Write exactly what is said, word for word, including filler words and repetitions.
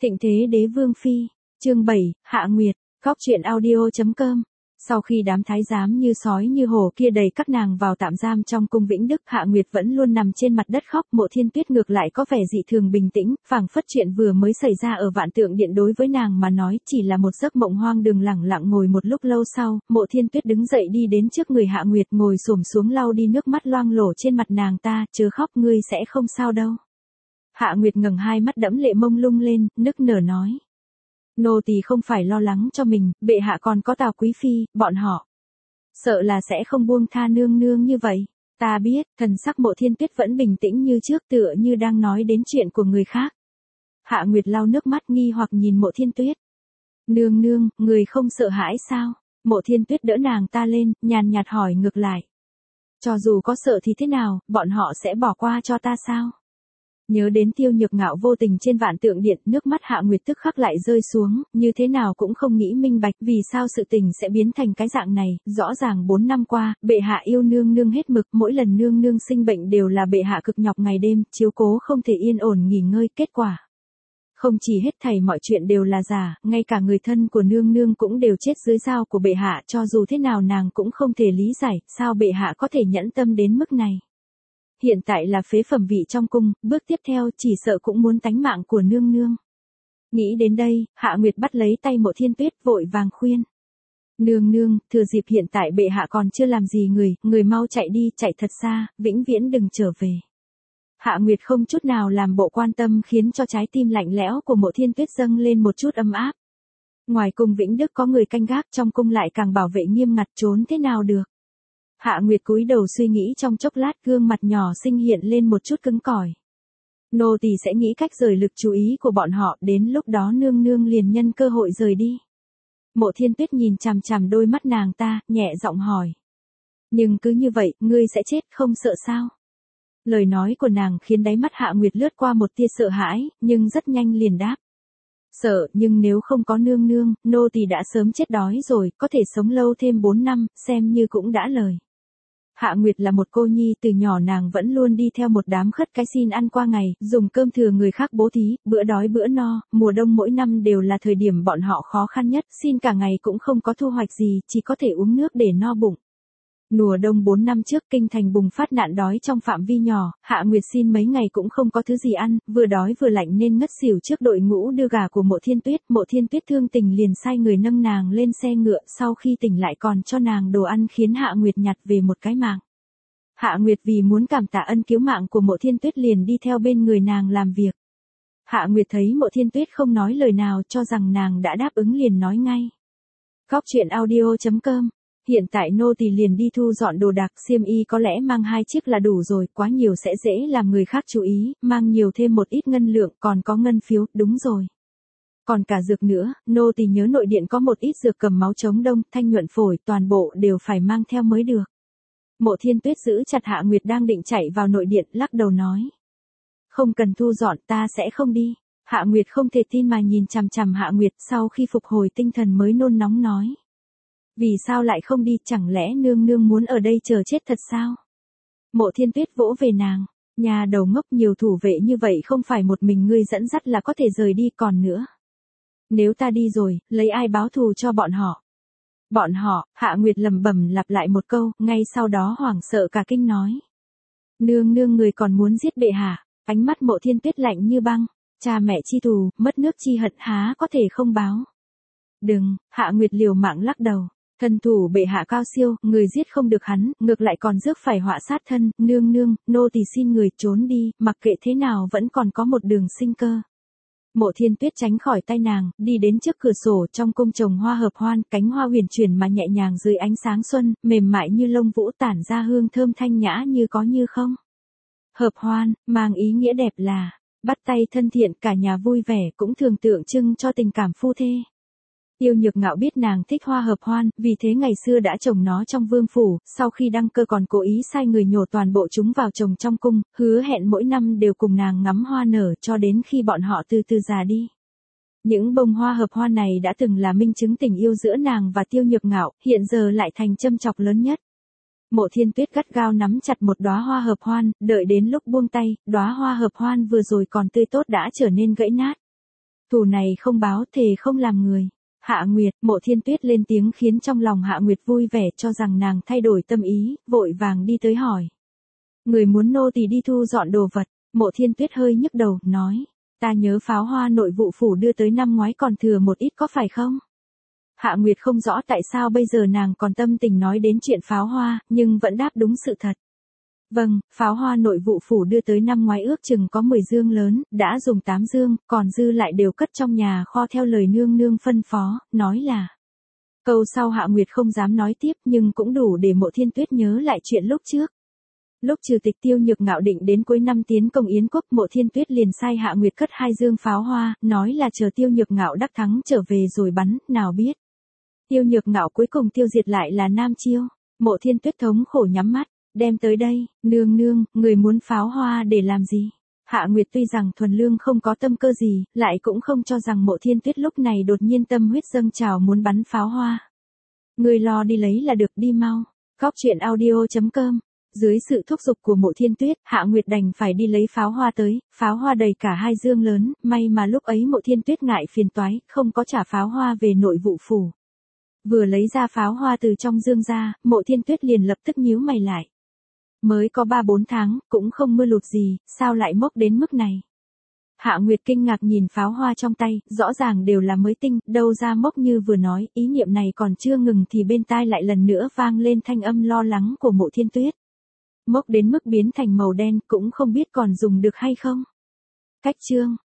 Thịnh thế đế vương phi, chương bảy, Hạ Nguyệt, góc truyện audio chấm com. Sau khi đám thái giám như sói như hổ kia đẩy các nàng vào tạm giam trong cung Vĩnh Đức, Hạ Nguyệt vẫn luôn nằm trên mặt đất khóc. Mộ Thiên Tuyết ngược lại có vẻ dị thường bình tĩnh, phảng phất chuyện vừa mới xảy ra ở Vạn Tượng Điện đối với nàng mà nói chỉ là một giấc mộng hoang đường. Lẳng lặng ngồi một lúc lâu sau, Mộ Thiên Tuyết đứng dậy đi đến trước người Hạ Nguyệt, ngồi xổm xuống lau đi nước mắt loang lổ trên mặt nàng. Ta, chớ khóc, ngươi sẽ không sao đâu. Hạ Nguyệt ngẩng hai mắt đẫm lệ mông lung lên, nức nở nói. Nô tỳ không phải lo lắng cho mình, bệ hạ còn có Tào quý phi, bọn họ sợ là sẽ không buông tha nương nương như vậy. Ta biết. Thần sắc Mộ Thiên Tuyết vẫn bình tĩnh như trước, tựa như đang nói đến chuyện của người khác. Hạ Nguyệt lau nước mắt nghi hoặc nhìn Mộ Thiên Tuyết. Nương nương, người không sợ hãi sao? Mộ Thiên Tuyết đỡ nàng ta lên, nhàn nhạt hỏi ngược lại. Cho dù có sợ thì thế nào, bọn họ sẽ bỏ qua cho ta sao? Nhớ đến Tiêu Nhược Ngạo vô tình trên Vạn Tượng Điện, nước mắt Hạ Nguyệt tức khắc lại rơi xuống, như thế nào cũng không nghĩ minh bạch vì sao sự tình sẽ biến thành cái dạng này. Rõ ràng bốn năm qua, bệ hạ yêu nương nương hết mực, mỗi lần nương nương sinh bệnh đều là bệ hạ cực nhọc ngày đêm, chiếu cố không thể yên ổn nghỉ ngơi. Kết quả, không chỉ hết thảy mọi chuyện đều là giả, ngay cả người thân của nương nương cũng đều chết dưới dao của bệ hạ. Cho dù thế nào nàng cũng không thể lý giải, sao bệ hạ có thể nhẫn tâm đến mức này. Hiện tại là phế phẩm vị trong cung, bước tiếp theo chỉ sợ cũng muốn tánh mạng của nương nương. Nghĩ đến đây, Hạ Nguyệt bắt lấy tay Mộ Thiên Tuyết vội vàng khuyên. Nương nương, thừa dịp hiện tại bệ hạ còn chưa làm gì người, người mau chạy đi, chạy thật xa, vĩnh viễn đừng trở về. Hạ Nguyệt không chút nào làm bộ quan tâm, khiến cho trái tim lạnh lẽo của Mộ Thiên Tuyết dâng lên một chút ấm áp. Ngoài cung Vĩnh Đức có người canh gác, trong cung lại càng bảo vệ nghiêm ngặt, trốn thế nào được. Hạ Nguyệt cúi đầu suy nghĩ trong chốc lát, gương mặt nhỏ xinh hiện lên một chút cứng cỏi. Nô tỳ sẽ nghĩ cách rời lực chú ý của bọn họ, đến lúc đó nương nương liền nhân cơ hội rời đi. Mộ Thiên Tuyết nhìn chằm chằm đôi mắt nàng ta, nhẹ giọng hỏi. Nhưng cứ như vậy, ngươi sẽ chết không sợ sao? Lời nói của nàng khiến đáy mắt Hạ Nguyệt lướt qua một tia sợ hãi, nhưng rất nhanh liền đáp. Sợ, nhưng nếu không có nương nương, nô tỳ đã sớm chết đói rồi, có thể sống lâu thêm bốn năm, xem như cũng đã lời. Hạ Nguyệt là một cô nhi, từ nhỏ nàng vẫn luôn đi theo một đám khất cái xin ăn qua ngày, dùng cơm thừa người khác bố thí, bữa đói bữa no. Mùa đông mỗi năm đều là thời điểm bọn họ khó khăn nhất, xin cả ngày cũng không có thu hoạch gì, chỉ có thể uống nước để no bụng. Mùa đông bốn năm trước, kinh thành bùng phát nạn đói trong phạm vi nhỏ, Hạ Nguyệt xin mấy ngày cũng không có thứ gì ăn, vừa đói vừa lạnh nên ngất xỉu trước đội ngũ đưa gà của Mộ Thiên Tuyết. Mộ Thiên Tuyết thương tình liền sai người nâng nàng lên xe ngựa, sau khi tỉnh lại còn cho nàng đồ ăn, khiến Hạ Nguyệt nhặt về một cái mạng. Hạ Nguyệt vì muốn cảm tạ ân cứu mạng của Mộ Thiên Tuyết liền đi theo bên người nàng làm việc. Hạ Nguyệt thấy Mộ Thiên Tuyết không nói lời nào, cho rằng nàng đã đáp ứng liền nói ngay. Góc truyện audio chấm com. Hiện tại nô tỳ liền đi thu dọn đồ đạc, xiêm y có lẽ mang hai chiếc là đủ rồi, quá nhiều sẽ dễ làm người khác chú ý, mang nhiều thêm một ít ngân lượng, còn có ngân phiếu, đúng rồi. Còn cả dược nữa, nô tỳ nhớ nội điện có một ít dược cầm máu chống đông, thanh nhuận phổi, toàn bộ đều phải mang theo mới được. Mộ Thiên Tuyết giữ chặt Hạ Nguyệt đang định chạy vào nội điện, lắc đầu nói. Không cần thu dọn, ta sẽ không đi. Hạ Nguyệt không thể tin mà nhìn chằm chằm Hạ Nguyệt, sau khi phục hồi tinh thần mới nôn nóng nói. Vì sao lại không đi, chẳng lẽ nương nương muốn ở đây chờ chết thật sao? Mộ Thiên Tuyết vỗ về nàng, nhà đầu ngốc, nhiều thủ vệ như vậy không phải một mình ngươi dẫn dắt là có thể rời đi. Còn nữa, nếu ta đi rồi, lấy ai báo thù cho bọn họ? Bọn họ, Hạ Nguyệt lẩm bẩm lặp lại một câu, ngay sau đó hoảng sợ cả kinh nói. Nương nương, người còn muốn giết bệ hạ? Ánh mắt Mộ Thiên Tuyết lạnh như băng, cha mẹ chi thù, mất nước chi hận, há có thể không báo? Đừng, Hạ Nguyệt liều mạng lắc đầu. Thân thủ bệ hạ cao siêu, người giết không được hắn, ngược lại còn rước phải họa sát thân. Nương nương, nô tỳ xin người trốn đi, mặc kệ thế nào vẫn còn có một đường sinh cơ. Mộ Thiên Tuyết tránh khỏi tay nàng, đi đến trước cửa sổ. Trong cung trồng hoa hợp hoan, cánh hoa huyền chuyển mà nhẹ nhàng dưới ánh sáng xuân, mềm mại như lông vũ, tản ra hương thơm thanh nhã như có như không. Hợp hoan, mang ý nghĩa đẹp là bắt tay thân thiện, cả nhà vui vẻ, cũng thường tượng trưng cho tình cảm phu thê. Tiêu Nhược Ngạo biết nàng thích hoa hợp hoan, vì thế ngày xưa đã trồng nó trong vương phủ, sau khi đăng cơ còn cố ý sai người nhổ toàn bộ chúng vào trồng trong cung, hứa hẹn mỗi năm đều cùng nàng ngắm hoa nở cho đến khi bọn họ từ từ già đi. Những bông hoa hợp hoan này đã từng là minh chứng tình yêu giữa nàng và Tiêu Nhược Ngạo, hiện giờ lại thành châm chọc lớn nhất. Mộ Thiên Tuyết gắt gao nắm chặt một đóa hoa hợp hoan, đợi đến lúc buông tay, đóa hoa hợp hoan vừa rồi còn tươi tốt đã trở nên gãy nát. Thù này không báo thề không làm người. Hạ Nguyệt, Mộ Thiên Tuyết lên tiếng khiến trong lòng Hạ Nguyệt vui vẻ cho rằng nàng thay đổi tâm ý, vội vàng đi tới hỏi. Người muốn nô tỳ đi thu dọn đồ vật, Mộ Thiên Tuyết hơi nhức đầu, nói. Ta nhớ pháo hoa nội vụ phủ đưa tới năm ngoái còn thừa một ít có phải không? Hạ Nguyệt không rõ tại sao bây giờ nàng còn tâm tình nói đến chuyện pháo hoa, nhưng vẫn đáp đúng sự thật. Vâng, pháo hoa nội vụ phủ đưa tới năm ngoái ước chừng có mười dương lớn, đã dùng tám dương, còn dư lại đều cất trong nhà kho theo lời nương nương phân phó, nói là. Câu sau Hạ Nguyệt không dám nói tiếp nhưng cũng đủ để Mộ Thiên Tuyết nhớ lại chuyện lúc trước. Lúc trừ tịch Tiêu Nhược Ngạo định đến cuối năm tiến công Yến quốc, Mộ Thiên Tuyết liền sai Hạ Nguyệt cất hai dương pháo hoa, nói là chờ Tiêu Nhược Ngạo đắc thắng trở về rồi bắn, nào biết. Tiêu Nhược Ngạo cuối cùng tiêu diệt lại là Nam Chiêu. Mộ Thiên Tuyết thống khổ nhắm mắt, đem tới đây, nương nương, người muốn pháo hoa để làm gì? Hạ Nguyệt tuy rằng thuần lương không có tâm cơ gì, lại cũng không cho rằng Mộ Thiên Tuyết lúc này đột nhiên tâm huyết dâng trào muốn bắn pháo hoa. Người lo đi lấy là được, đi mau. Góc truyện audio chấm com. Dưới sự thúc giục của Mộ Thiên Tuyết, Hạ Nguyệt đành phải đi lấy pháo hoa tới, pháo hoa đầy cả hai dương lớn, may mà lúc ấy Mộ Thiên Tuyết ngại phiền toái, không có trả pháo hoa về nội vụ phủ. Vừa lấy ra pháo hoa từ trong dương ra, Mộ Thiên Tuyết liền lập tức nhíu mày lại. Mới có ba bốn tháng, cũng không mưa lụt gì, sao lại mốc đến mức này? Hạ Nguyệt kinh ngạc nhìn pháo hoa trong tay, rõ ràng đều là mới tinh, đâu ra mốc như vừa nói, ý niệm này còn chưa ngừng thì bên tai lại lần nữa vang lên thanh âm lo lắng của Mộ Thiên Tuyết. Mốc đến mức biến thành màu đen cũng không biết còn dùng được hay không. Cách chương.